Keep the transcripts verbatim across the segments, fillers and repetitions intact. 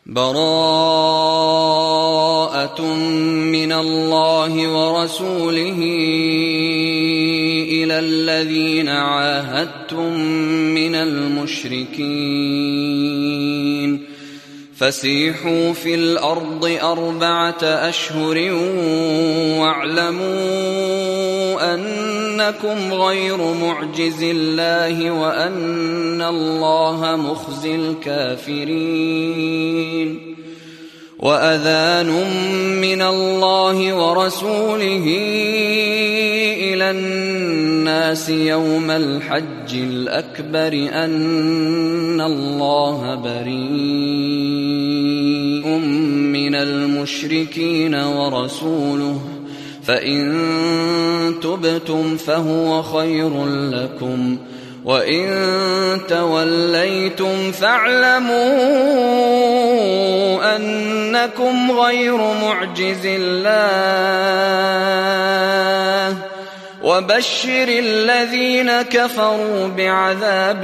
براءة من الله ورسوله إلى الذين عاهدتم من المشركين فسيحوا في الأرض أربعة أشهر واعلموا أنكم غير معجز الله وأن الله مخزي الكافرين. وأذان من الله ورسوله إلى الناس يوم الحج الأكبر أن الله بريء من المشركين ورسوله فإن تبتم فهو خير لكم وإن توليتم فاعلموا أنكم غير معجز الله وبشر الذين كفروا بعذاب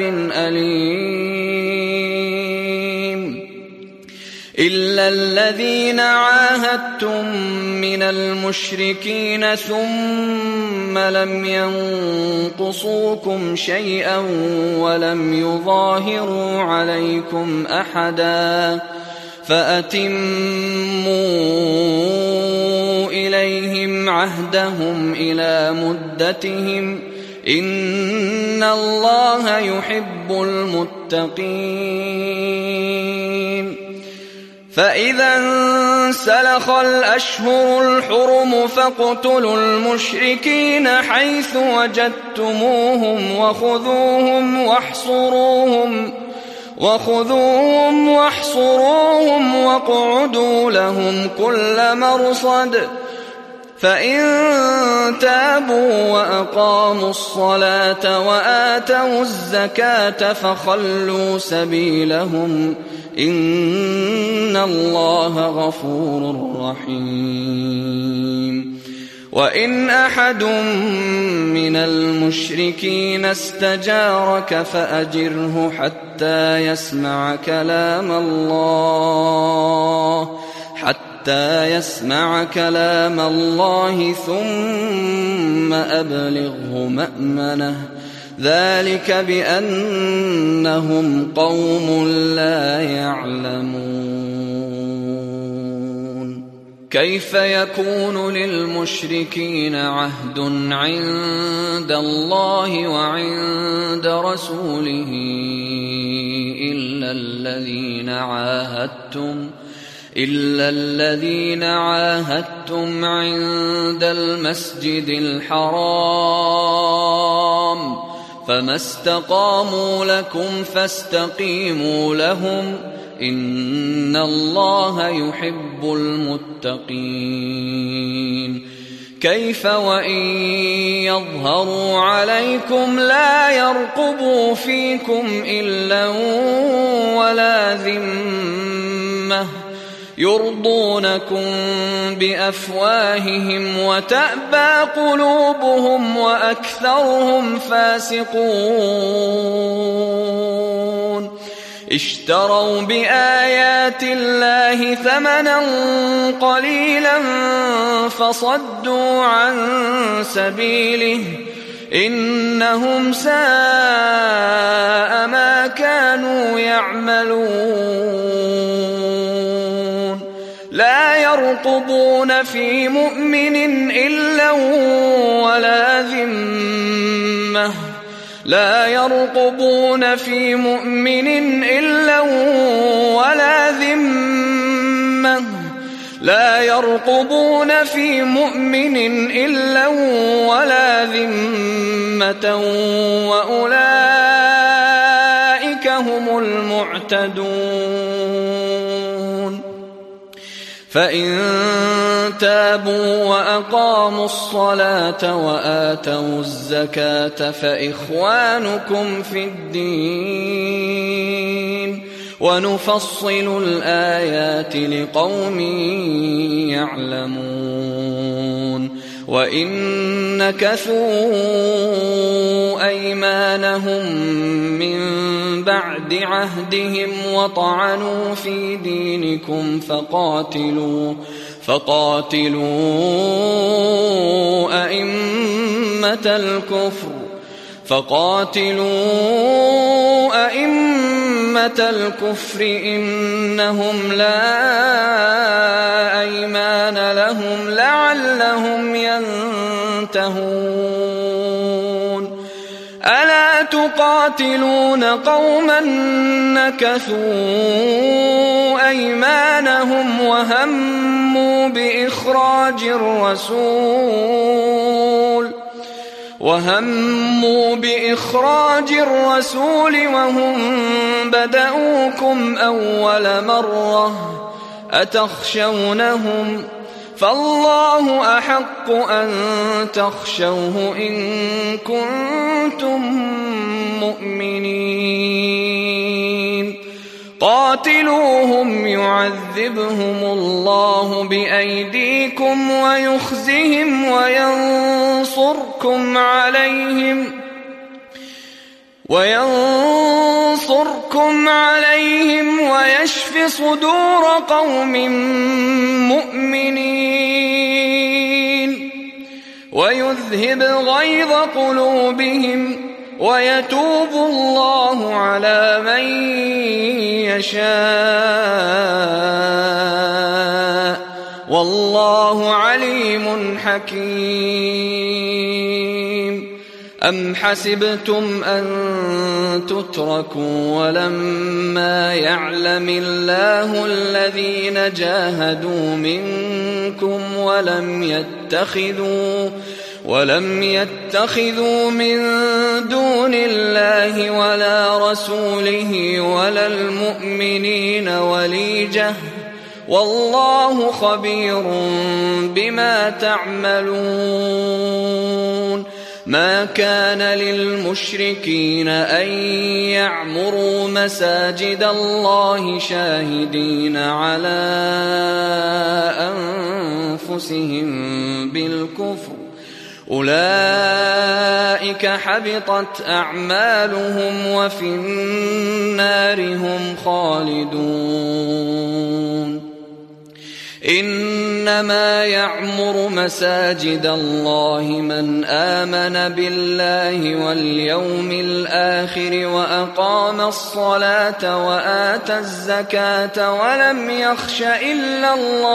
أليم. إلا الذين عاهدتم من المشركين ثم لم ينقصوكم شيئا ولم يظاهروا عليكم أحدا فأتموا إليهم عهدهم إلى مدتهم إن الله يحب المتقين. فإذا انسلخ الأشهر الحرم فاقتلوا المشركين حيث وجدتموهم وخذوهم واحصروهم وخذوهم واحصروهم واقعدوا لهم كل مرصد فإن تابوا وأقاموا الصلاة وآتوا الزكاة فخلوا سبيلهم إن الله غفور رحيم. وإن أحد من المشركين استجارك فأجره حتى يسمع كلام الله حتى يسمع كلام الله ثم أبلغه مأمنه ذلك بأنهم قوم لا يعلمون. كيف يكون للمشركين عهد عند الله وعند رسوله إلا الذين عاهدتم إلا الذين عاهدتم عند المسجد الحرام فما استقاموا لكم فاستقيموا لهم إن الله يحب المتقين. كيف وإن يظهروا عليكم لا يرقبوا فيكم إلا ولا ذمة يرضونكم بأفواههم وتأبى قلوبهم وأكثرهم فاسقون. اشتروا بآيات الله ثمنا قليلا فصدوا عن سبيله إنهم ساء ما كانوا يعملون. لا يرقبون في مؤمن إلا ولا ذمة لا يرقبون في مؤمن إلا ولا ذمة لا يرقبون في مؤمن إلا ولا ذمة وأولئك هم المعتدون. فإن تابوا وأقاموا الصلاة وآتوا الزكاة فإخوانكم في الدين ونفصل الآيات لقوم يعلمون. وإن نكثوا أيمانهم من بعد عهدهم وطعنوا في دينكم فقاتلوا فقاتلوا أئمة الكفر فقاتلوا أئمة الكفر إنهم لا أيمان لهم لعلهم ينتهون. ألا تقاتلون قوما نكثوا أيمانهم وهموا بإخراج الرسول وهموا بإخراج الرسول وهم بدؤوكم أول مرة أتخشونهم فالله أحق أن تخشوه إن كنتم مؤمنين. قاتلوهم يعذبهم الله بأيديكم ويخزهم وينصركم عليهم وينصركم عليهم ويشف صدور قوم مؤمنين ويذهب غيظ قلوبهم ويتوب الله على من يشاء والله عليم حكيم. أم حسبتم أن تتركوا ولما يعلم الله الذين جاهدوا منكم ولم يتخذوا ولم يتخذوا من دون الله ولا رسوله ولا المؤمنين وليجة والله خبير بما تعملون. ما كان للمشركين أن يعمروا مساجد الله شاهدين على أنفسهم بالكفر أولئك حبطت أعمالهم وفي النار هم خالدون. إنما يعمر مساجد الله من آمن بالله واليوم الآخر وأقام الصلاة وآتى الزكاة ولم يخش إلا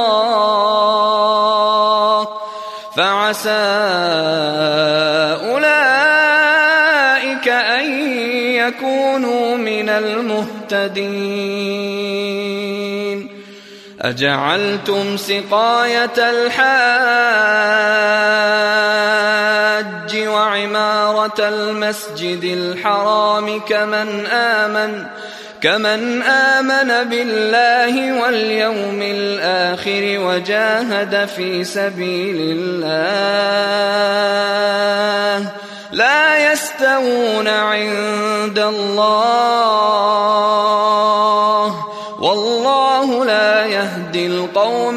الله فعسى أولئك أن يكونوا من المهتدين. أجعلتم سقاية الحاج وعمارة المسجد الحرام كمن آمن كمن آمن بالله واليوم الآخر وجاهد في سبيل الله لا يستوون عند الله والله لا يهدي القوم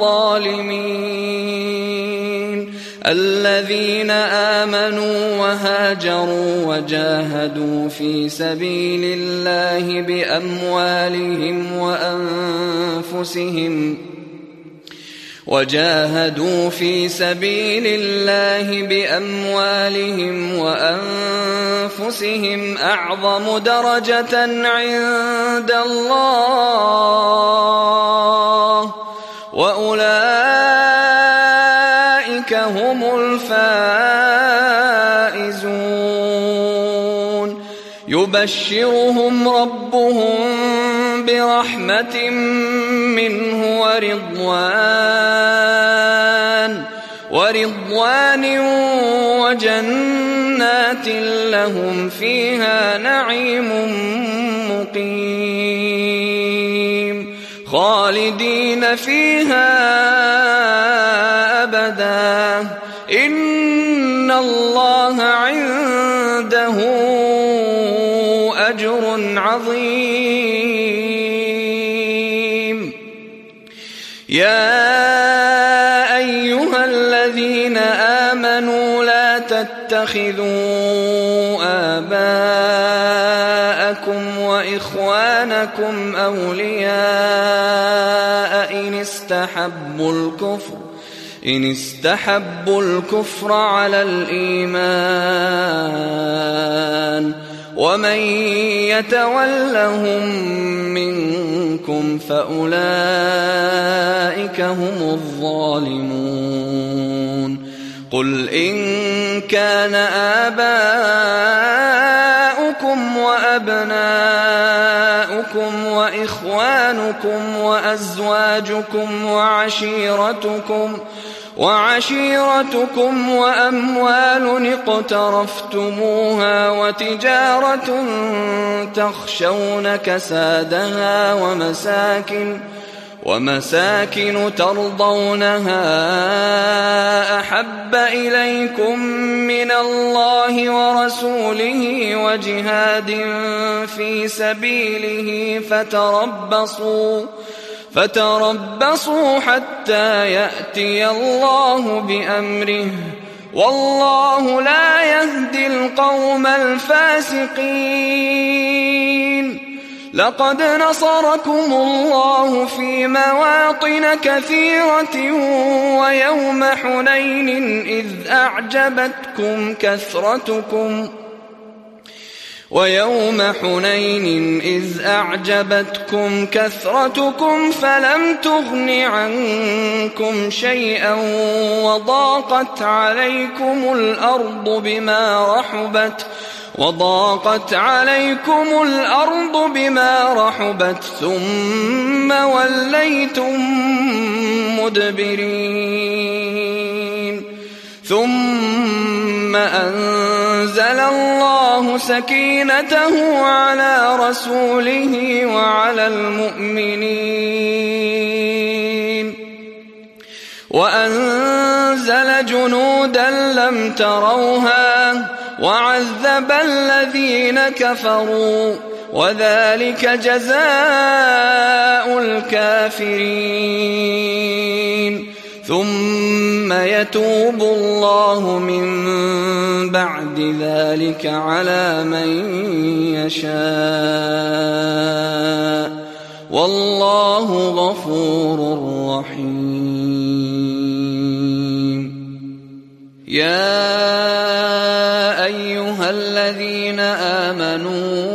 الظالمين. الذين آمنوا وهاجروا وجاهدوا في سبيل الله بأموالهم وأنفسهم وجاهدوا في سبيل الله بأموالهم وأنفسهم أعظم درجة عند الله وأولئك هم الفائزون. يبشرهم ربهم برحمة منه ورضوان ورضوان وجنات لهم فيها نعيم مقيم خالدين فيها أبدا إن الله عنده أجر عظيم. يا أيها الذين آمنوا لا تتخذوا آباءكم لكم أولياء إن استحبوا الكفر إن استحبوا الكفر على الإيمان ومن يتولهم منكم فأولئك هم الظالمون قل إن كان آباؤكم وأبناؤكم وإخوانكم وأزواجكم وعشيرتكم وعشيرتكم وأموال اقترفتموها وتجارة تخشون كسادها ومساكن ومساكن ترضونها أحب إليكم من الله ورسوله وجهاد في سبيله فتربصوا فتربصوا حتى يأتي الله بأمره والله لا يهدي القوم الفاسقين لقد نصركم الله في مواطن كثيرة ويوم حنين إذ أعجبتكم كثرتكم ويوم حنين إذ أعجبتكم كثرتكم فلم تغن عنكم شيئا وضاقت عليكم الأرض بما رحبت وضاقت عليكم الأرض بما رحبت ثم وليتم مدبرين ثم أنزل الله سكينته على رسوله وعلى المؤمنين وأنزل جنودا لم تروها وعذب الذين كفروا وذلك جزاء الكافرين ثم يتوب الله من بعد ذلك على من يشاء والله غفور رحيم يا أيها الذين آمنوا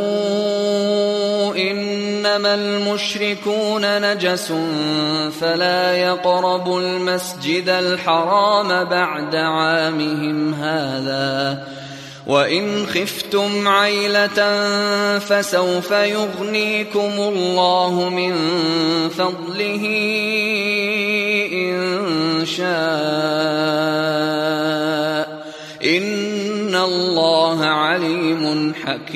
إنما المشركون نجس فلا يقربوا المسجد الحرام بعد عامهم هذا وإن خفتم عيلة فسوف يغنيكم الله من فضله إن شاء إن الله عليم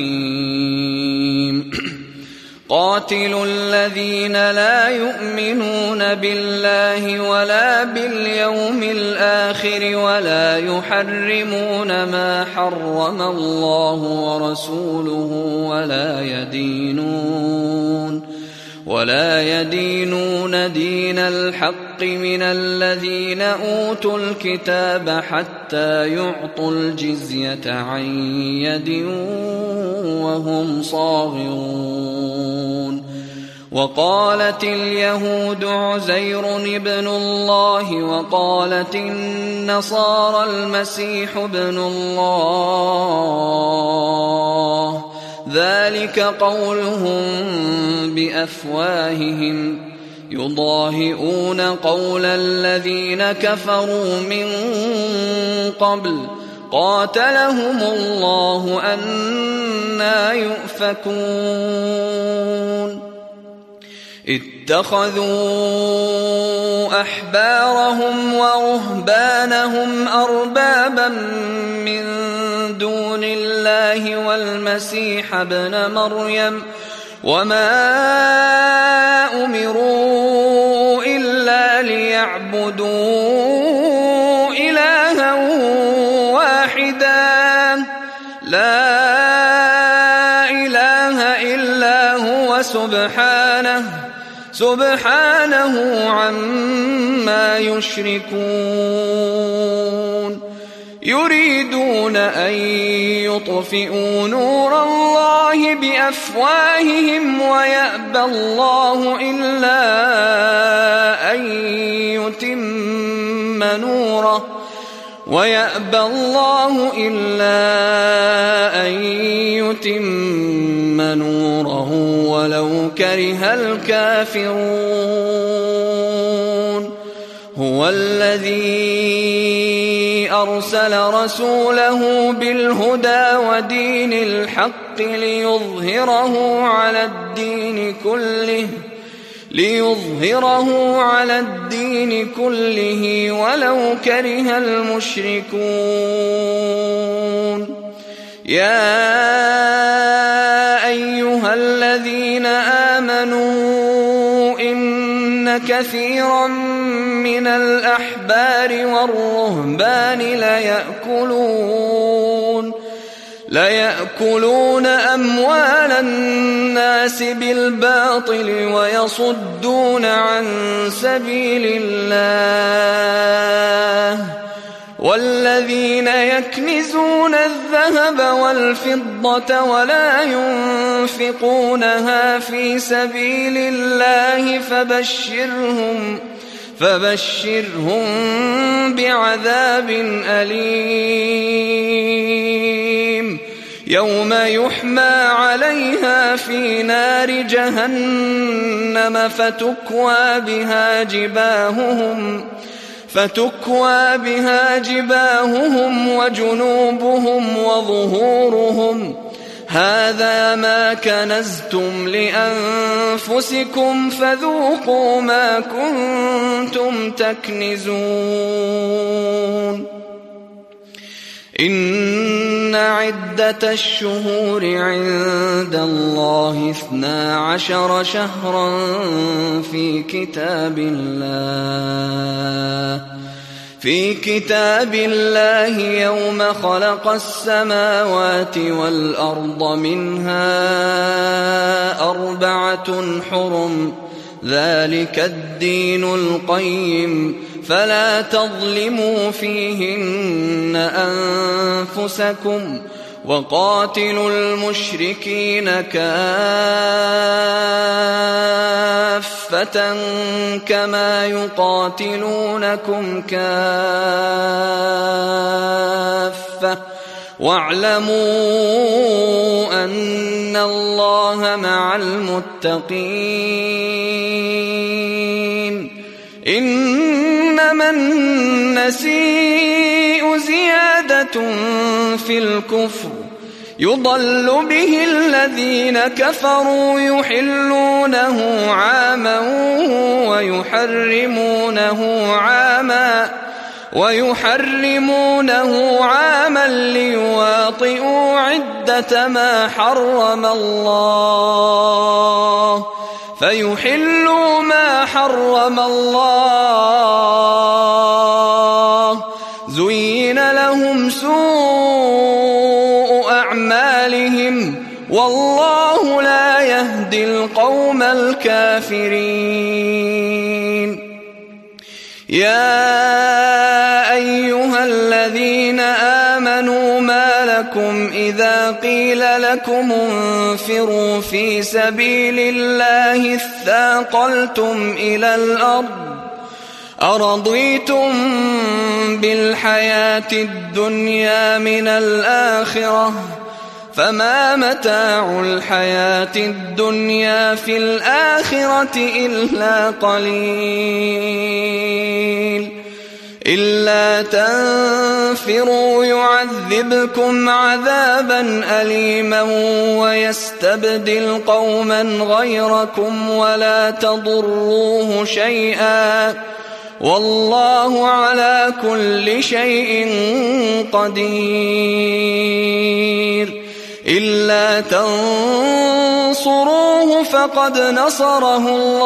حكيم قاتلوا الذين لا يؤمنون بالله ولا باليوم الآخر ولا يحرمون ما حرم الله ورسوله ولا يدينون ولا يدينون دين الحق من الذين أوتوا الكتاب حتى يعطوا الجزية عن يد وهم صاغرون وقالت اليهود عزير ابن الله وقالت النصارى المسيح ابن الله ذلك قولهم بأفواههم يضاهئون قول الذين كفروا من قبل قاتلهم الله أنى يؤفكون اتخذوا أحبارهم ورهبانهم أربابا من دون الله والمسيح ابن مريم وما أمروا إلا ليعبدوا إلها واحدا لا إله إلا هو سبحانه سبحانه عما يشركون يريدون أن يطفئوا نور الله بأفواههم ويأبى الله إلا أن يتم نوره ويأبى الله إلا أن يتم نوره ولو كره الكافرون. هو الذي أرسل رسوله بالهدى ودين الحق ليظهره على الدين كله ليظهره على الدين كله ولو كره المشركون. يا أيها الذين آمنوا إن كثيرا من الأحبار والرهبان ليأكلون ليأكلون أموال الناس بالباطل ويصدون عن سبيل الله. والذين يكنزون الذهب والفضة ولا ينفقونها في سبيل الله فبشرهم فبشرهم بعذاب أليم يوم يحمى عليها في نار جهنم فتكوى بها جباههم فتكوى بها جباههم وجنوبهم وظهورهم هذا ما كنزتم لأنفسكم فذوقوا ما كنتم تكنزون. إن عدة الشهور عند الله اثنا عشر شهرا في كتاب الله في كتاب الله يوم خلق السماوات والأرض منها أربعة حرم ذلك الدين القيم فلا تظلموا فيهن أنفسكم وقاتلوا المشركين كافة كما يقاتلونكم كافة واعلموا أن الله مع المتقين. إنما النسيء زيادة في الكفر يضل به الذين كفروا يحلونه عاما ويحرمونه عاما ويحرمونه عاما ليواطئوا عدة ما حرم الله فيحلوا ما حرم الله. زين لهم سوء أعمالهم والله لا يهدي القوم الكافرين. يا أيها الذين آمنوا ما لكم إذا قيل لكم انفروا في سبيل الله اثاقلتم إلى الأرض أرضيتم بالحياة الدنيا من الآخرة فما متاع الحياة الدنيا في الآخرة إلا قليل. إلا تنفروا يعذبكم عذابا أليما ويستبدل قوما غيركم ولا تضروه شيئا والله على كل شيء قدير. إلا تنصروه فقد نصره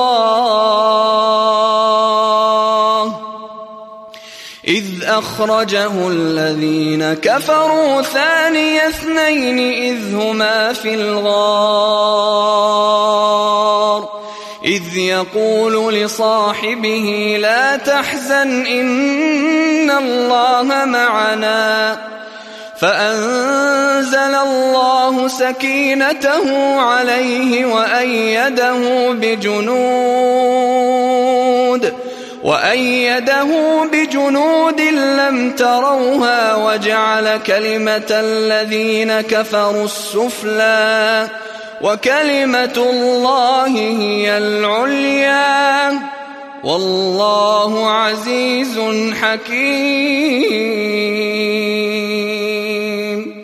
الله إذ أخرجه الذين كفروا ثاني اثنين إذ هما في الغار إذ يقول لصاحبه لا تحزن إن الله معنا فأنزل الله سكينته عليه وأيده بجنود وأيده بجنود لم تروها وجعل كلمة الذين كفروا السفلى وكلمة الله هي العليا والله عزيز حكيم.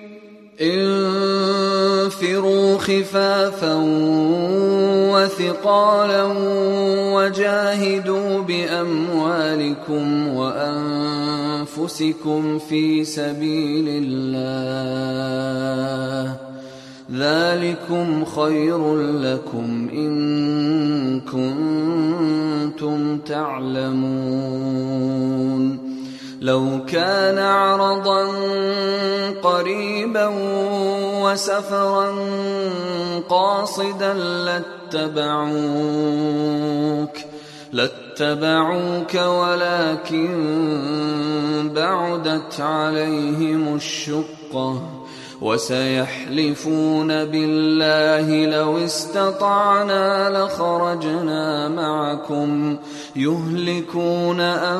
انفروا خفافا وثقالا وجاهدوا بأموالكم وأنفسكم في سبيل الله ذلكم خير لكم إن كنتم تعلمون. لو كان عرضا قريبا وسفرا قاصدا لاتبعوك لاتبعوك ولكن بعدت عليهم الشقة وسيحلفون بالله لو استطعنا لخرجنا معكم يهلكون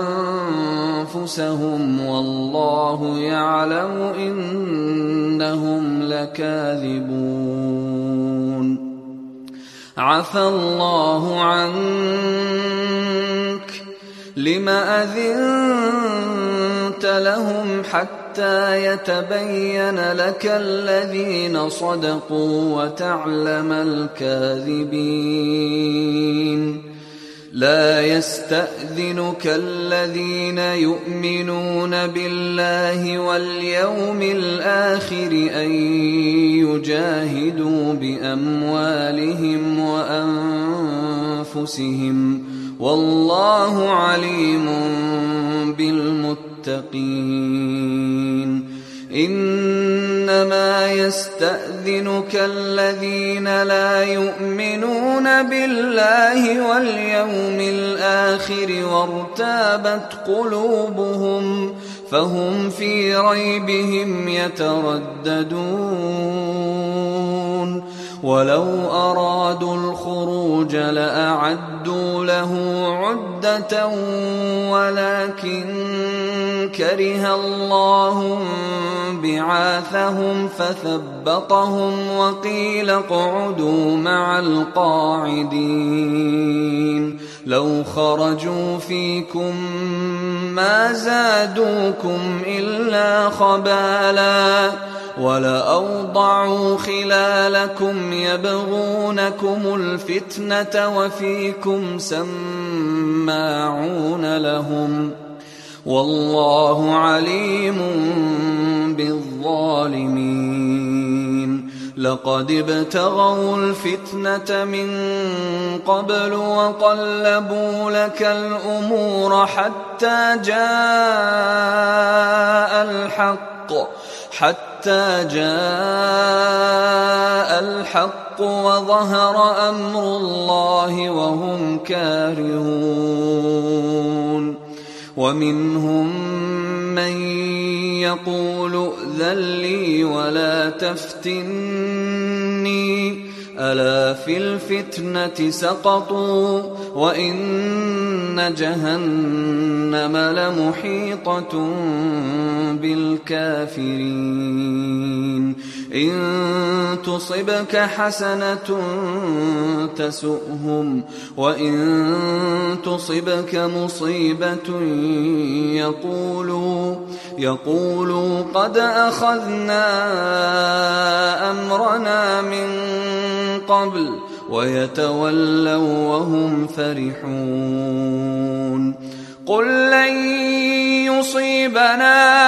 أنفسهم والله يعلم إنهم لكاذبون. عفى الله عنك لم أذنت لهم حتى يتبين لك الذين صدقوا وتعلم الكاذبين. لا يستأذنك الذين يؤمنون بالله واليوم الآخر أن يجاهدوا بأموالهم وأنفسهم والله عليم بالمتقين. إنما يستأذنك الذين لا يؤمنون بالله واليوم الآخر وارتابت قلوبهم فهم في ريبهم يترددون. ولو أرادوا الخروج لأعدوا له عدة ولكن كره الله بعاثهم فثبطهم وقيل اقعدوا مع القاعدين. لو خرجوا فيكم ما زادوكم إلا خبالا ولأوضعوا خلالكم يبغونكم الفتنة وفيكم سماعون لهم والله عليم بالظالمين. لقد ابتغوا الفتنة من قبل وقلبوا لك الأمور حتى جاء الحق حتى جاء الحق وظهر أمر الله وهم كارهون. ومنهم من يقول ائذن لي ولا تفتني ألا في الفتنة سقطوا وإن جهنم لمحيطة بالكافرين. إن تصبك حسنة تسؤهم وإن تصبك مصيبة يقولوا يقولوا قد أخذنا أمرنا من قبل ويتولوا وهم فرحون. قل لن يصيبنا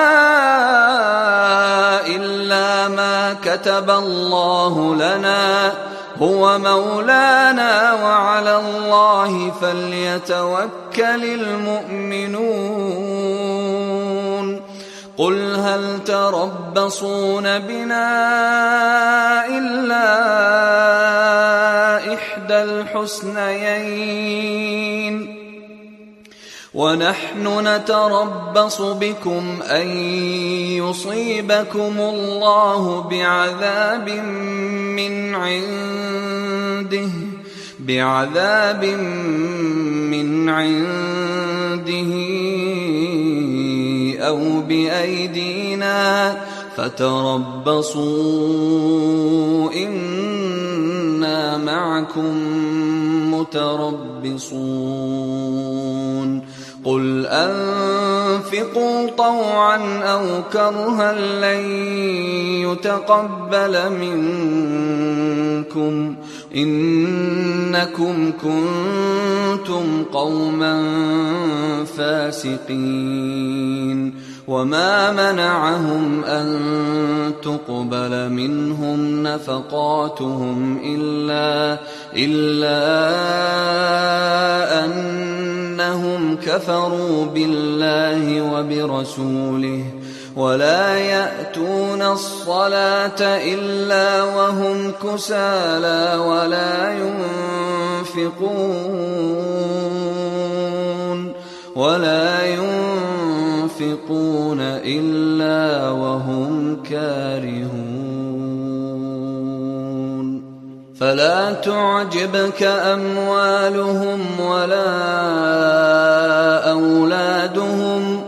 إلا ما كتب الله لنا هو مولانا وعلى الله فليتوكل المؤمنون. قل هل تربصون بنا إلا إحدى إحدى الحسنيين ونحن نتربص بكم أن يصيبكم الله بعذاب من عنده بعذاب من عنده أو بأيدينا فتربصوا إنا معكم متربصون قل أنفقوا طوعا أو كرها لن يتقبل منكم إنكم كنتم قوما فاسقين وما منعهم أن تقبل منهم نفقاتهم إلا, إلا أنهم كفروا بالله وبرسوله ولا يأتون الصلاة إلا وهم كسالى ولا ينفقون ولا ينفقون إلا وهم كارهون فلا تعجبك أموالهم ولا أولادهم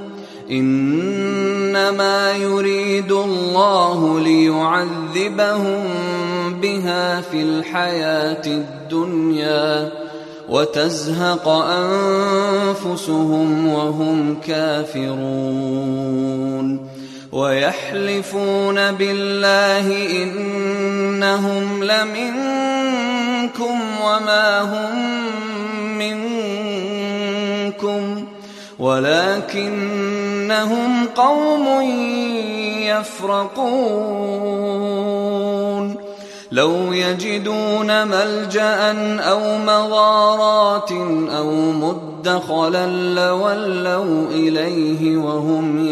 إنما يريد الله ليعذبهم بها في الحياة الدنيا وتزهق أنفسهم وهم كافرون ويحلفون بالله إنهم لمنكم وما هم منكم ولكنهم قوم يفرقون لو يجدون ملجأ أو مغارات أو مدخلا لولوا إليه وهم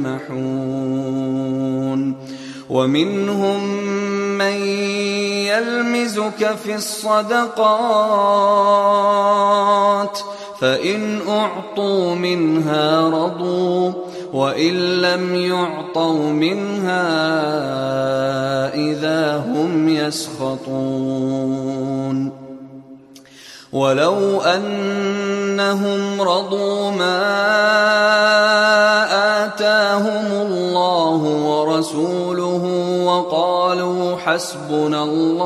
يجمحون ومنهم من يلمزك في الصدقات فإن أعطوا منها رضوا وإن لم يعطوا منها إذا هم يسخطون ولو أنهم رضوا ما آتاهم الله ورسوله وقالوا حسبنا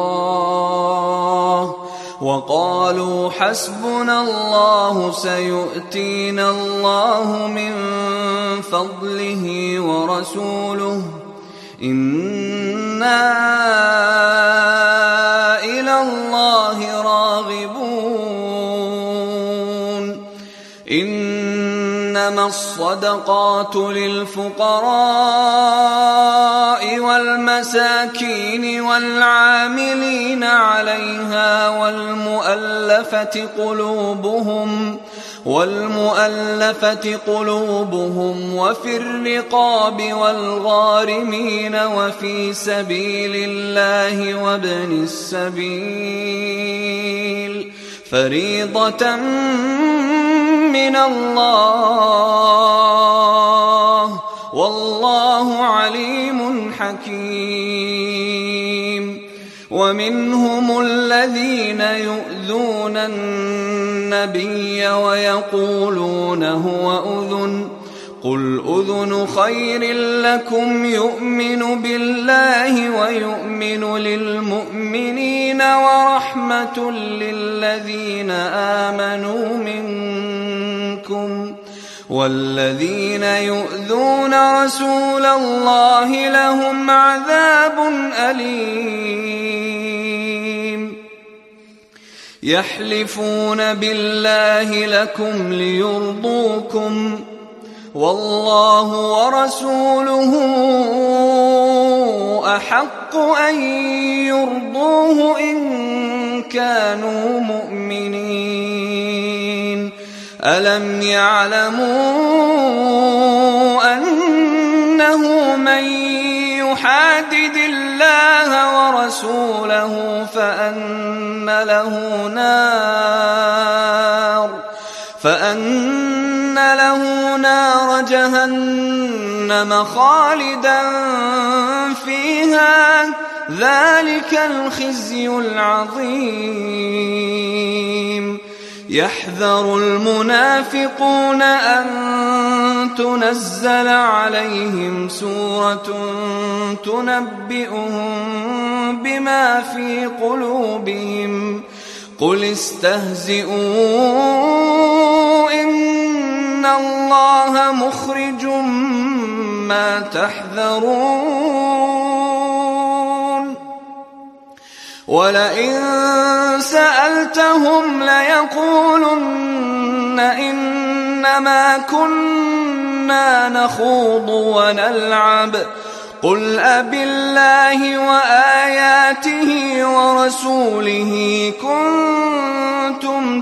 الله وقالوا حسبنا الله سيؤتينا الله من فضله ورسوله إنا إلى الله راغبون إنما الصدقات للفقراء والمساكين والعاملين عليها والمؤلفة قلوبهم والمؤلفة قلوبهم وفي الرقاب والغارمين وفي سبيل الله وابن السبيل فريضة من الله والله عليم حكيم ومنهم الذين يؤذون النبي ويقولون هو أذن قل أذن خير لكم يؤمن بالله ويؤمن للمؤمنين ورحمة للذين آمنوا منكم والذين يؤذون رسول الله لهم عذاب أليم يحلفون بالله لكم ليرضوكم والله ورسوله أحق أن يرضوه إن كانوا مؤمنين ألم يعلموا أنه من يحادد الله الله ورسوله فأن له نار فأن له نار جهنم خالدا فيها ذلك الخزي العظيم. يحذر المنافقون أن تنزل عليهم سورة تنبئهم بما في قلوبهم قل استهزئوا إن الله مخرج ما تحذرون ولئن سألتهم ليقولن إنما كنا نخوض ونلعب قل أبالله وآياته ورسوله كنتم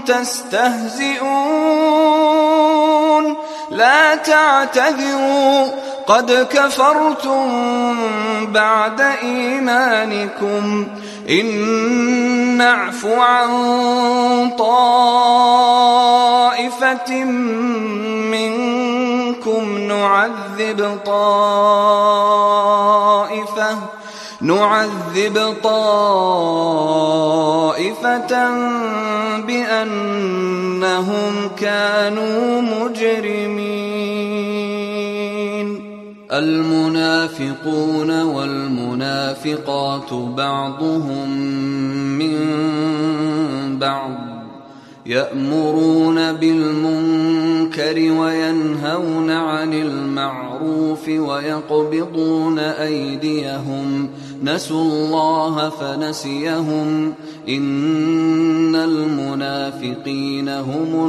تستهزئون لا تعتذروا قد كفرتم بعد إيمانكم إن نعف عن طائفة منكم نعذب طائفة نعذب طائفة بأنهم كانوا مجرمين. المنافقون والمنافقات بعضهم من بعض يأمرون بالمنكر وينهون عن المعروف ويقبضون أيديهم نسوا الله فنسيهم إن المنافقين هم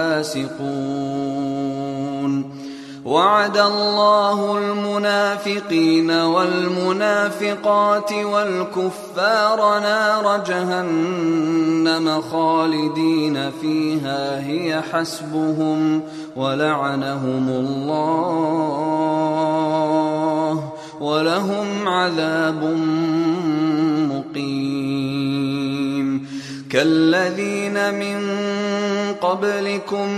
الفاسقون. وعد الله المنافقين والمنافقات والكفار نار جهنم خالدين فيها هي حسبهم ولعنهم الله ولهم عذاب مقيم. كالذين من قبلكم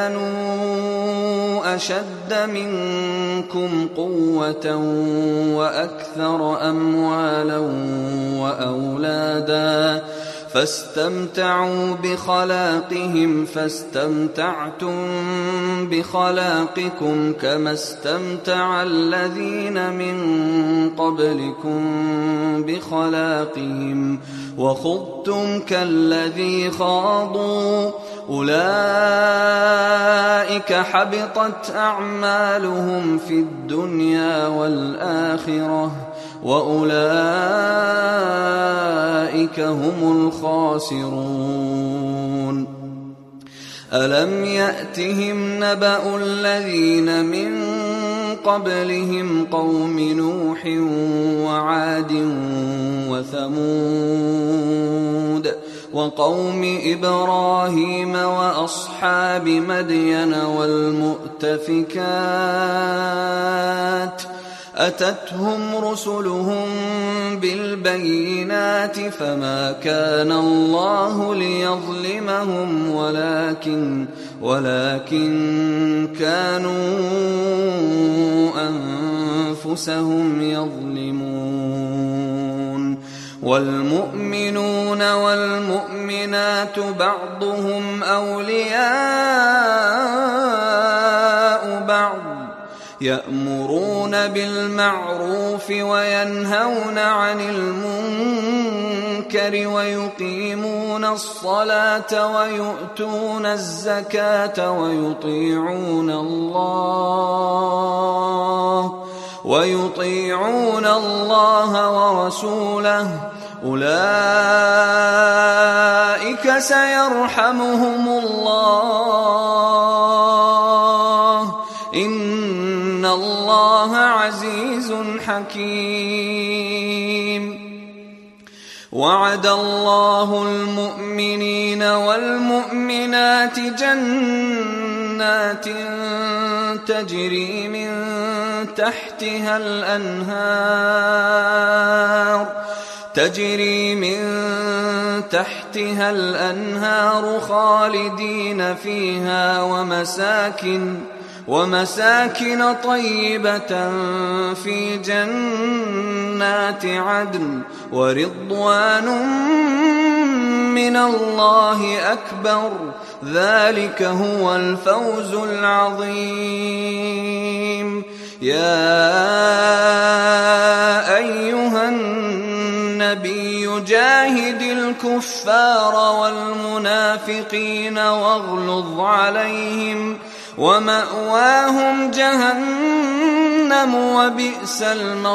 كانوا أشد منكم قوة وأكثر أموالا وأولادا فاستمتعوا بخلاقهم فاستمتعتم بخلاقكم كما استمتع الذين من قبلكم بخلاقهم وخضتم كالذي خاضوا أولئك حبطت أعمالهم في الدنيا والآخرة وأولئك هم الخاسرون. ألم يأتهم نبأ الذين من قبلهم قوم نوح وعاد وثمود وقوم إبراهيم وأصحاب مدين والمؤتفكات أتتهم رسلهم بالبينات فما كان الله ليظلمهم ولكن ولكن كانوا أنفسهم يظلمون. والمؤمنون والمؤمنات بعضهم أولياء بعض يأمرون بالمعروف وينهون عن المنكر ويقيمون الصلاة ويؤتون الزكاة ويطيعون الله ويطيعون الله ورسوله أولئك سيرحمهم الله إن الله عزيز حكيم. وعد الله المؤمنين والمؤمنات جنات جنات تجري من تحتها الأنهار تجري من تحتها الأنهار خالدين فيها ومساكن ومساكن طيبة في جنات عدن ورضوان من الله أكبر ذلك هو الفوز العظيم. يا أيها النبي جاهد الكفار والمنافقين واغلظ عليهم ومأواهم جهنم وبئس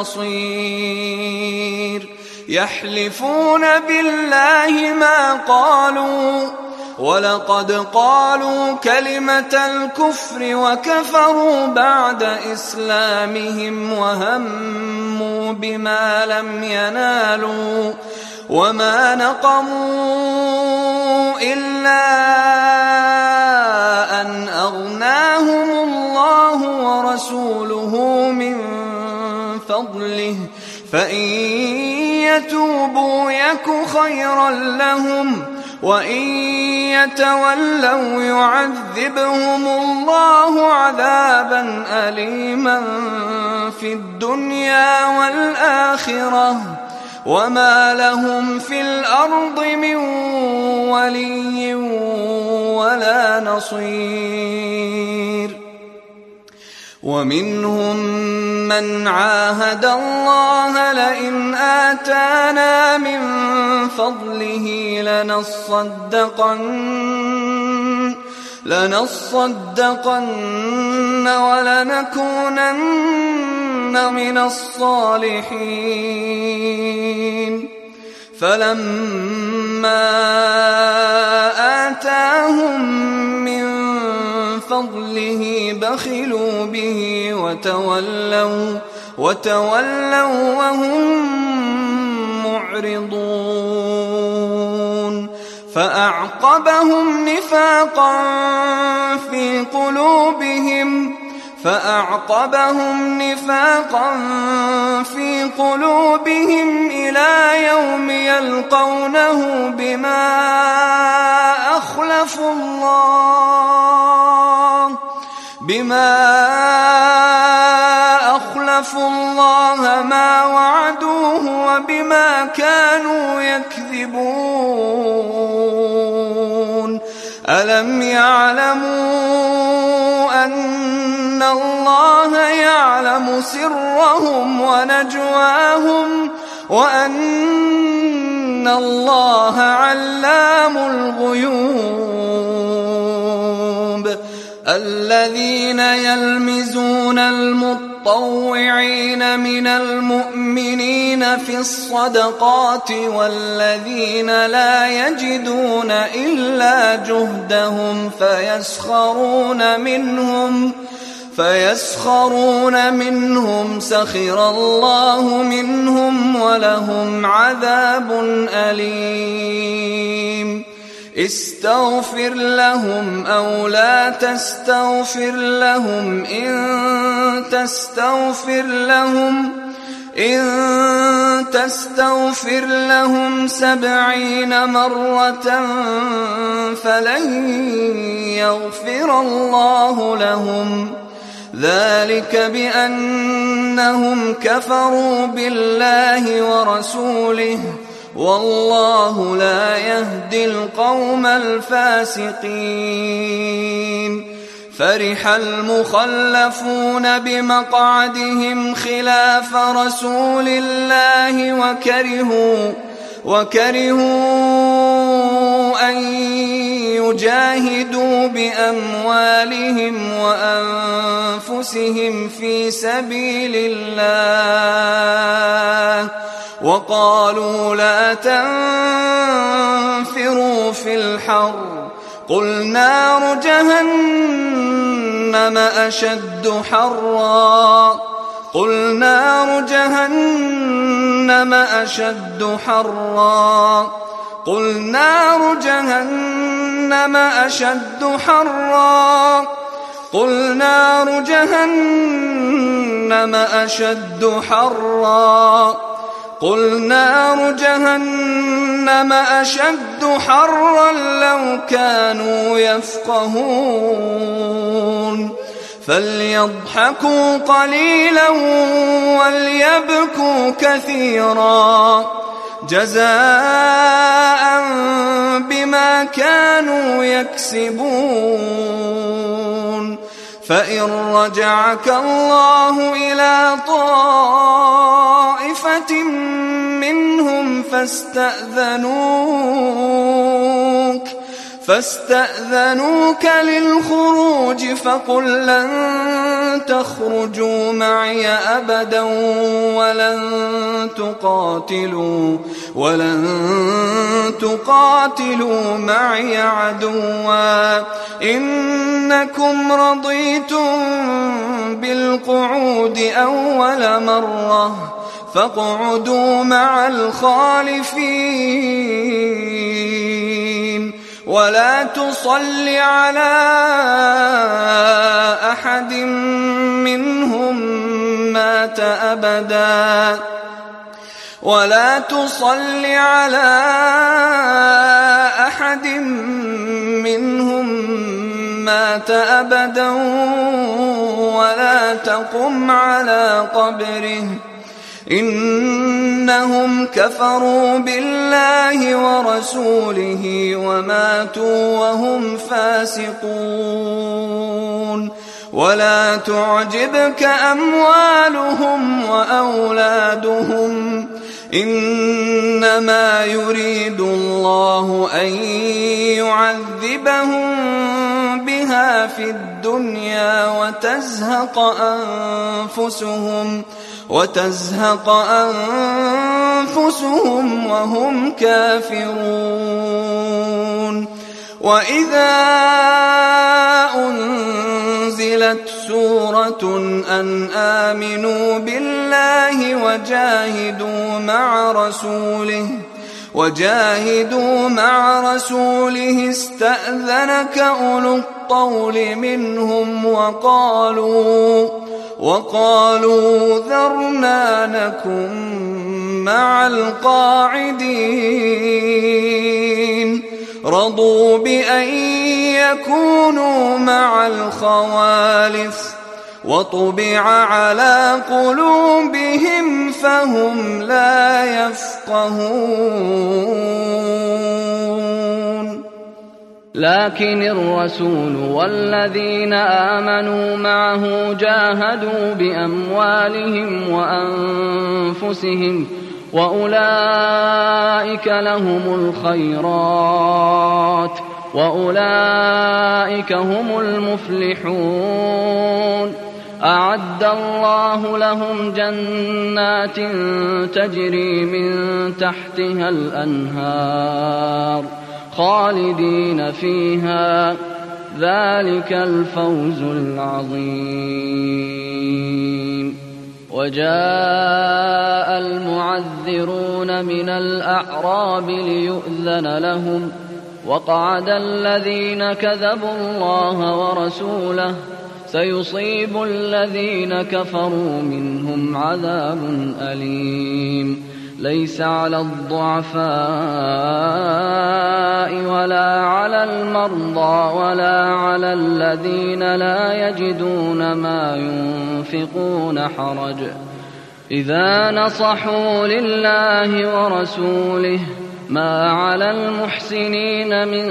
المصير. يحلفون بالله ما قالوا ولقد قالوا كلمة الكفر وكفروا بعد إسلامهم وهموا بما لم ينالوا وما نقموا إلا أن أغناهم الله ورسوله من فضله فإن يتوبوا يك خيرا لهم وإن يتولوا يعذبهم الله عذابا أليما في الدنيا والآخرة وما لهم في الأرض من ولي ولا نصير. ومنهم من عاهد الله لئن آتانا من فضله لنصدقن لنصدقن ولنكونن من الصالحين فلما آتاهم من فضله بخلوا به وتولوا وتولوا وهم معرضون فأعقبهم نفاقا في قلوبهم فأعقبهم نفاقا في قلوبهم إلى يوم يلقونه بما أخلفوا الله بما أخلفوا الله ما وعدوه وبما كانوا يكذبون. ألم يعلموا أن الله يعلم سرهم ونجواهم وأن الله علام الغيوب. الذين يلمزون المطوعين من المؤمنين في الصدقات والذين لا يجدون إلا جهدهم فيسخرون منهم فيسخرون منهم سخر الله منهم ولهم عذاب أليم. استغفر لهم أو لا تستغفر لهم إن تستغفر لهم إن تستغفر لهم سبعين مرة فلن يغفر الله لهم ذلك بأنهم كفروا بالله ورسوله والله لا يهدي القوم الفاسقين. فرح المخلفون بمقعدهم خلاف رسول الله وكرهوا وكرهوا أن يجاهدوا بأموالهم وأنفسهم في سبيل الله وقالوا لا تنفروا في الحر قل نار جهنم أشد حرا قل نار جهنم أشد حرا قل نار جهنم أشد حرا قل نار جهنم أشد حرا قل نار جهنم أشد حرا لو كانوا يفقهون فليضحكوا قليلا وليبكوا كثيرا جزاء بما كانوا يكسبون فإن رجعك الله إلى طائفة منهم فاستأذنوك فاستأذنوك للخروج فقل لن تخرجوا معي أبدا ولن تقاتلوا ولن تقاتلوا معي عدوا إنكم رضيتم بالقعود أول مرة فاقعدوا مع الخالفين ولا تصل على أحد منهم مات أبدا ولا تصل على أحد منهم مات أبدا ولا تقم على قبره إنهم كفروا بالله ورسوله وماتوا وهم فاسقون ولا تعجبك أموالهم وأولادهم إنما يريد الله أن يعذبهم بها في الدنيا وتزهق أنفسهم وتزهق أنفسهم وهم كافرون وإذا أنزلت سورة أن آمنوا بالله وجاهدوا مع رسوله وجاهدوا مع رسوله استأذنك أولو الطول منهم وقالوا وقالوا ذرنا نكن مع القاعدين رضوا بأن يكونوا مع الخوالف وطبع على قلوبهم فهم لا يفقهون لكن الرسول والذين آمنوا معه جاهدوا بأموالهم وأنفسهم وأولئك لهم الخيرات وأولئك هم المفلحون أعد الله لهم جنات تجري من تحتها الأنهار خالدين فيها ذلك الفوز العظيم وجاء المعذرون من الأعراب ليؤذن لهم وقعد الذين كذبوا الله ورسوله سيصيب الذين كفروا منهم عذاب أليم ليس على الضعفاء ولا على المرضى ولا على الذين لا يجدون ما ينفقون حرج إذا نصحوا لله ورسوله ما على المحسنين من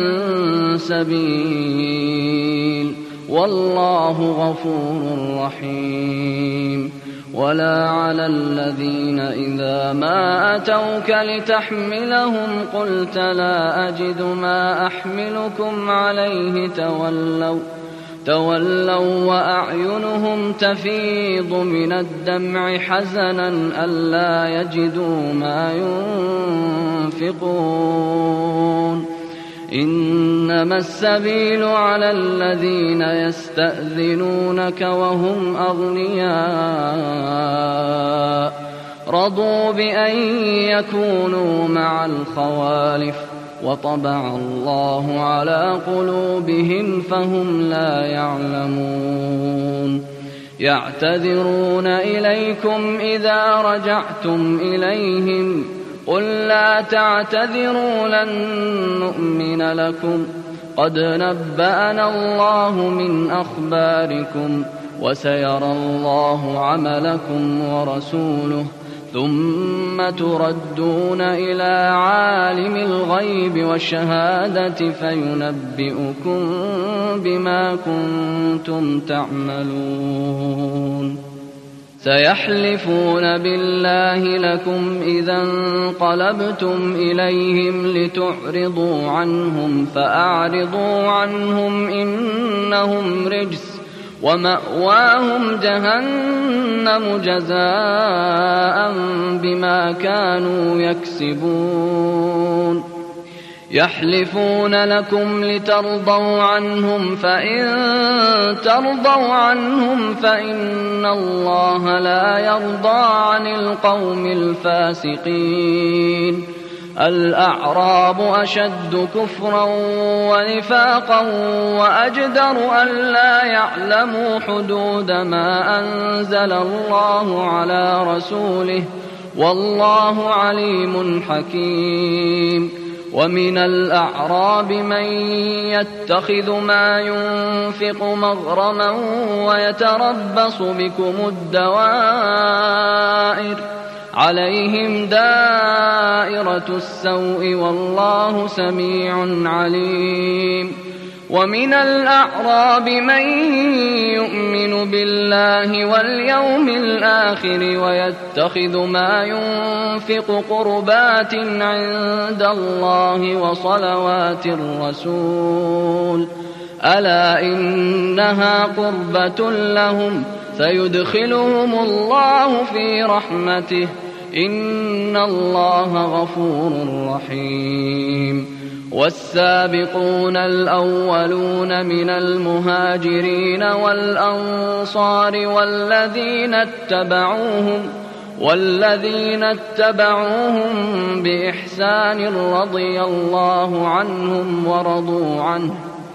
سبيل والله غفور رحيم ولا على الذين إذا ما أتوك لتحملهم قلت لا أجد ما أحملكم عليه تولوا تولوا وأعينهم تفيض من الدمع حزنا ألا يجدوا ما ينفقون إنما السبيل على الذين يستأذنونك وهم أغنياء رضوا بأن يكونوا مع الخوالف وطبع الله على قلوبهم فهم لا يعلمون يعتذرون إليكم إذا رجعتم إليهم قل لا تعتذروا لن نؤمن لكم قد نبأنا الله من أخباركم وسيرى الله عملكم ورسوله ثم تردون إلى عالم الغيب والشهادة فينبئكم بما كنتم تعملون سيحلفون بالله لكم إذا انقلبتم إليهم لتعرضوا عنهم فأعرضوا عنهم إنهم رجس ومأواهم جهنم جزاء بما كانوا يكسبون يحلفون لكم لترضوا عنهم فإن ترضوا عنهم فإن الله لا يرضى عن القوم الفاسقين الأعراب أشد كفرا ونفاقا وأجدر أن لا يعلموا حدود ما أنزل الله على رسوله والله عليم حكيم ومن الأعراب من يتخذ ما ينفق مغرما ويتربص بكم الدوائر عليهم دائرة السوء والله سميع عليم ومن الأعراب من يؤمن بالله واليوم الآخر ويتخذ ما ينفق قربات عند الله وصلوات الرسول ألا إنها قربة لهم سيدخلهم الله في رحمته إن الله غفور رحيم والسابقون الأولون من المهاجرين والأنصار والذين اتبعوهم والذين اتبعوهم بإحسان رضي الله عنهم ورضوا عنه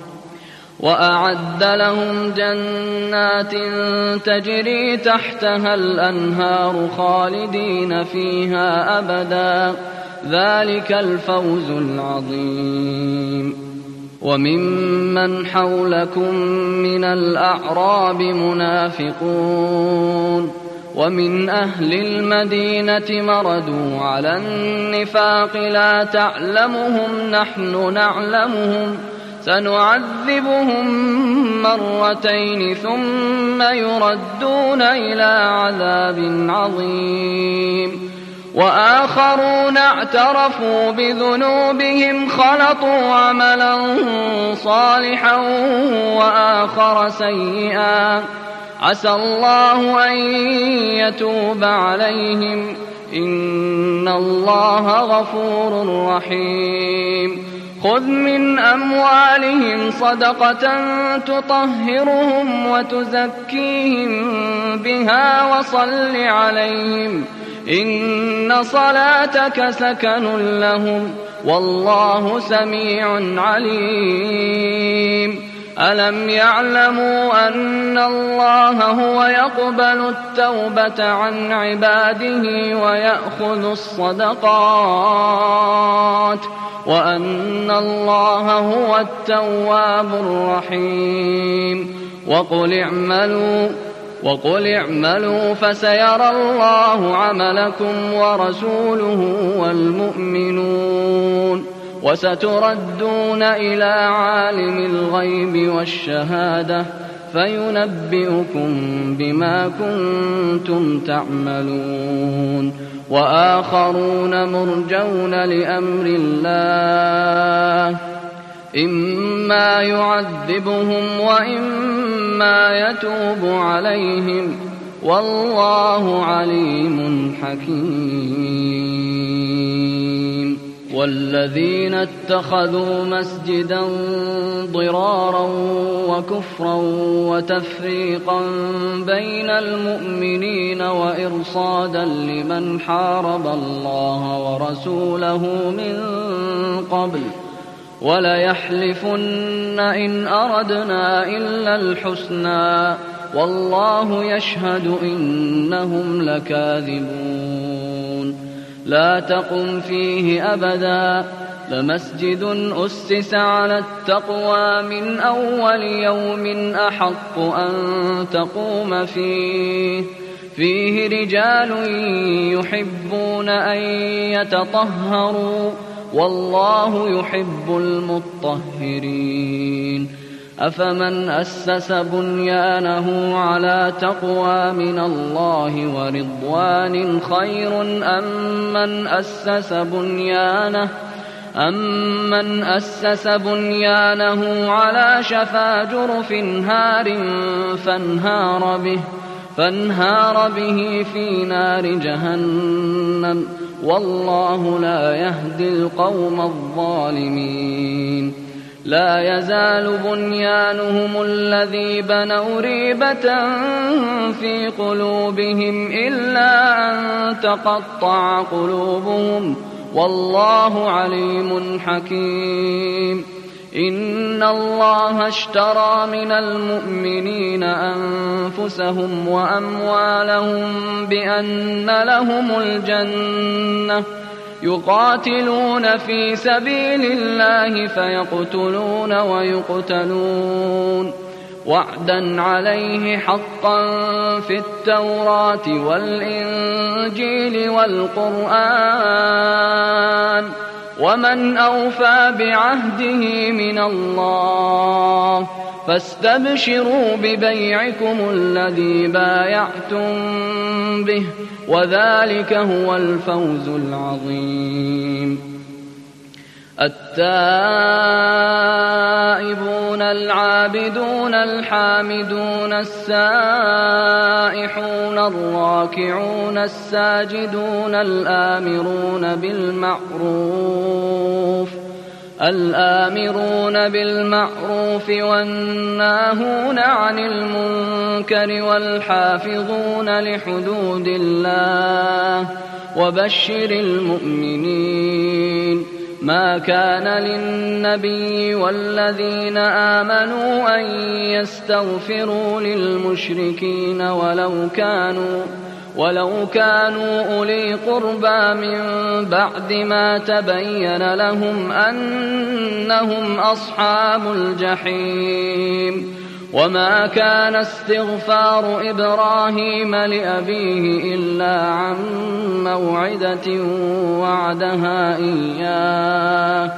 وأعد لهم جنات تجري تحتها الأنهار خالدين فيها أبدا ذلك الفوز العظيم وممن حولكم من الأعراب منافقون ومن أهل المدينة مردوا على النفاق لا تعلمهم نحن نعلمهم سنعذبهم مرتين ثم يردون إلى عذاب عظيم وآخرون اعترفوا بذنوبهم خلطوا عملا صالحا وآخر سيئا عسى الله أن يتوب عليهم إن الله غفور رحيم خذ من أموالهم صدقة تطهرهم وتزكيهم بها وصل عليهم إن صلاتك سكن لهم والله سميع عليم ألم يعلموا أن الله هو يقبل التوبة عن عباده ويأخذ الصدقات وأن الله هو التواب الرحيم وقل اعملوا وقل اعملوا فسيرى الله عملكم ورسوله والمؤمنون وستردون إلى عالم الغيب والشهادة فينبئكم بما كنتم تعملون وآخرون مرجون لأمر الله إما يعذبهم وإما يتوب عليهم والله عليم حكيم والذين اتخذوا مسجدا ضرارا وكفرا وتفريقا بين المؤمنين وإرصادا لمن حارب الله ورسوله من قبل وليحلفن إن أردنا إلا الحسنى والله يشهد إنهم لكاذبون لا تقم فيه أبدا لمسجد أسس على التقوى من أول يوم أحق أن تقوم فيه فيه رجال يحبون أن يتطهروا والله يحب المطهرين أفمن أسس بنيانه على تقوى من الله ورضوان خير أم من أسس بنيانه أمن أسس بنيانه على شفا جرف هار فانهار به فانهار به في نار جهنم والله لا يهدي القوم الظالمين لا يزال بنيانهم الذي بنوا ريبة في قلوبهم إلا أن تقطع قلوبهم والله عليم حكيم إن الله اشترى من المؤمنين أنفسهم وأموالهم بأن لهم الجنة يقاتلون في سبيل الله فيقتلون ويقتلون وعدا عليه حقا في التوراة والإنجيل والقرآن ومن أوفى بعهده من الله فاستبشروا ببيعكم الذي بايعتم به وذلك هو الفوز العظيم التائبون العابدون الحامدون السائحون الراكعون الساجدون الآمرون بالمعروف الآمرون بالمعروف والناهون عن المنكر والحافظون لحدود الله وبشر المؤمنين ما كان للنبي والذين آمنوا أن يستغفروا للمشركين ولو كانوا ولو كانوا أولي قربى من بعد ما تبين لهم أنهم أصحاب الجحيم وما كان استغفار إبراهيم لأبيه إلا عن موعدة وعدها إياه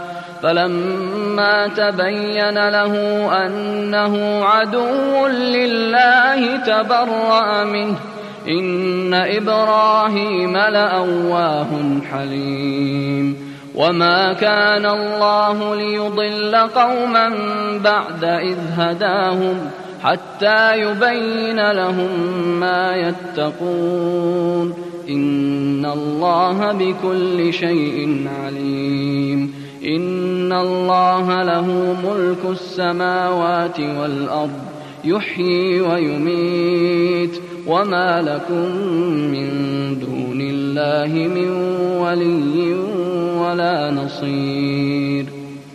فلما تبين له أنه عدو لله تبرأ منه إن إبراهيم لأواه حليم وما كان الله ليضل قوما بعد إذ هداهم حتى يبين لهم ما يتقون إن الله بكل شيء عليم إن الله له ملك السماوات والأرض يحيي ويميت وما لكم من دون الله من ولي ولا نصير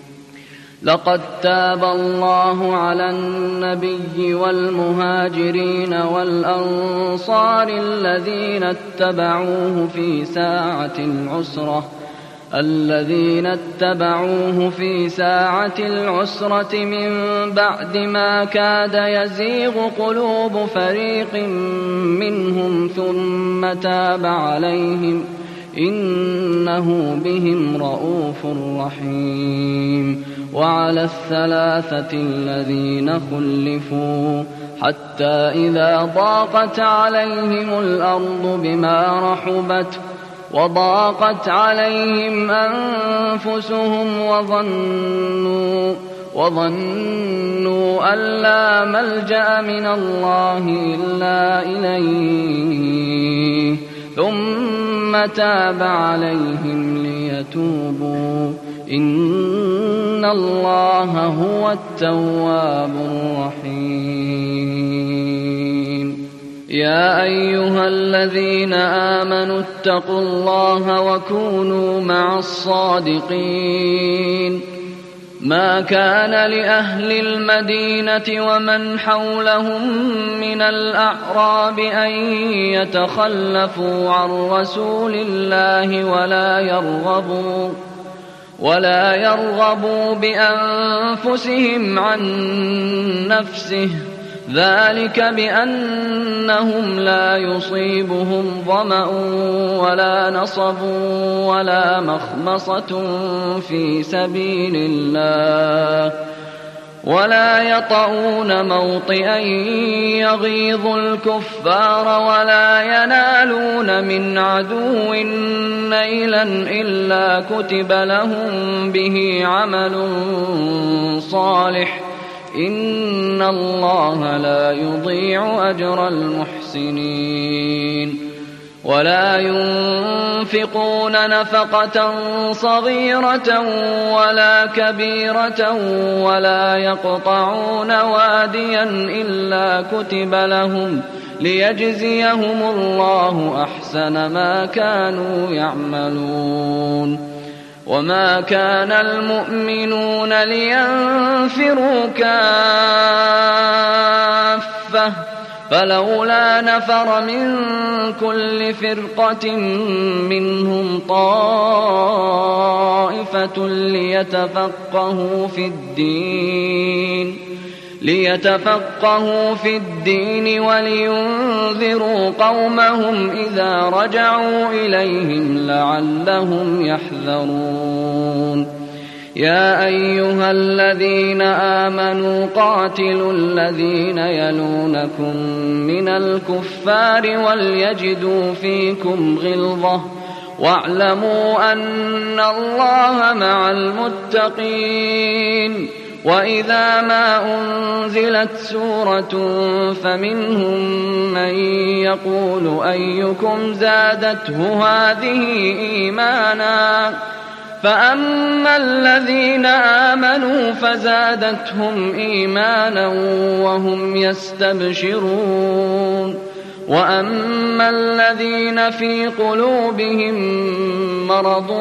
لقد تاب الله على النبي والمهاجرين والأنصار الذين اتبعوه في ساعة العسرة الذين اتبعوه في ساعة العسرة من بعد ما كاد يزيغ قلوب فريق منهم ثم تاب عليهم إنه بهم رءوف رحيم وعلى الثلاثة الذين خلفوا حتى إذا ضاقت عليهم الأرض بما رحبت وضاقت عليهم أنفسهم وظنوا وظنوا أن لا ملجأ من الله إلا إليه ثم ثم تاب عليهم ليتوبوا إن الله هو التواب الرحيم. يا أيها الذين آمنوا اتقوا الله وكونوا مع الصادقين. ما كان لأهل المدينة ومن حولهم من الأعراب أن يتخلفوا عن رسول الله ولا يرغبوا ولا يرغبوا بأنفسهم عن نفسه، ذلك بأنهم لا يصيبهم ظمأ ولا نصب ولا مخمصة في سبيل الله ولا يطؤون موطئا يغيظ الكفار ولا ينالون من عدو نيلا إلا كتب لهم به عمل صالح إن الله لا يضيع أجر المحسنين. ولا ينفقون نفقة صغيرة ولا كبيرة ولا يقطعون واديا إلا كتب لهم ليجزيهم الله أحسن ما كانوا يعملون. وما كان المؤمنون لينفروا كافة فلولا نفر من كل فرقة منهم طائفة ليتفقهوا في الدين ليتفقهوا في الدين ولينذروا قومهم إذا رجعوا إليهم لعلهم يحذرون. يا أيها الذين آمنوا قاتلوا الذين يلونكم من الكفار وليجدوا فيكم غلظة واعلموا أن الله مع المتقين. وإذا ما أنزلت سورة فمنهم من يقول أيكم زادته هذه إيمانا فأما الذين آمنوا فزادتهم إيمانا وهم يستبشرون وأما الذين في قلوبهم مرض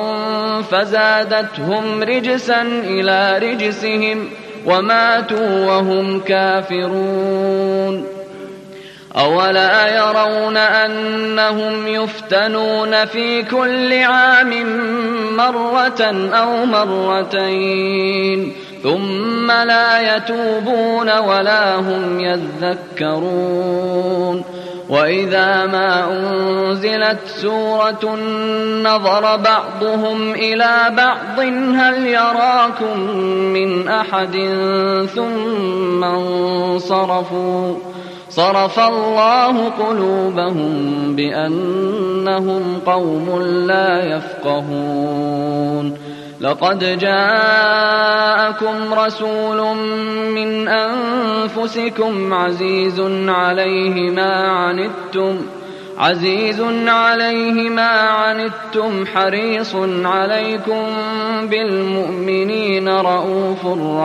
فزادتهم رجسا إلى رجسهم وماتوا وهم كافرون. أولا يرون أنهم يفتنون في كل عام مرة أو مرتين ثم لا يتوبون ولا هم يذكرون. وإذا ما أنزلت سورة نظر بعضهم إلى بعض هل يراكم من أحد ثم انصرفوا صرف الله قلوبهم بأنهم قوم لا يفقهون. لقد جاءكم رسول من أنفسكم عزيز عليه ما عنتم عزيز عليه ما عنتم حريص عليكم بالمؤمنين رؤوف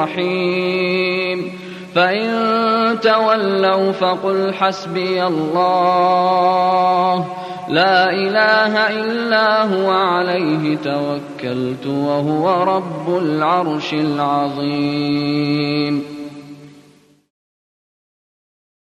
رحيم. فإن تولوا فقل حسبي الله لا إله إلا هو عليه توكلت وهو رب العرش العظيم.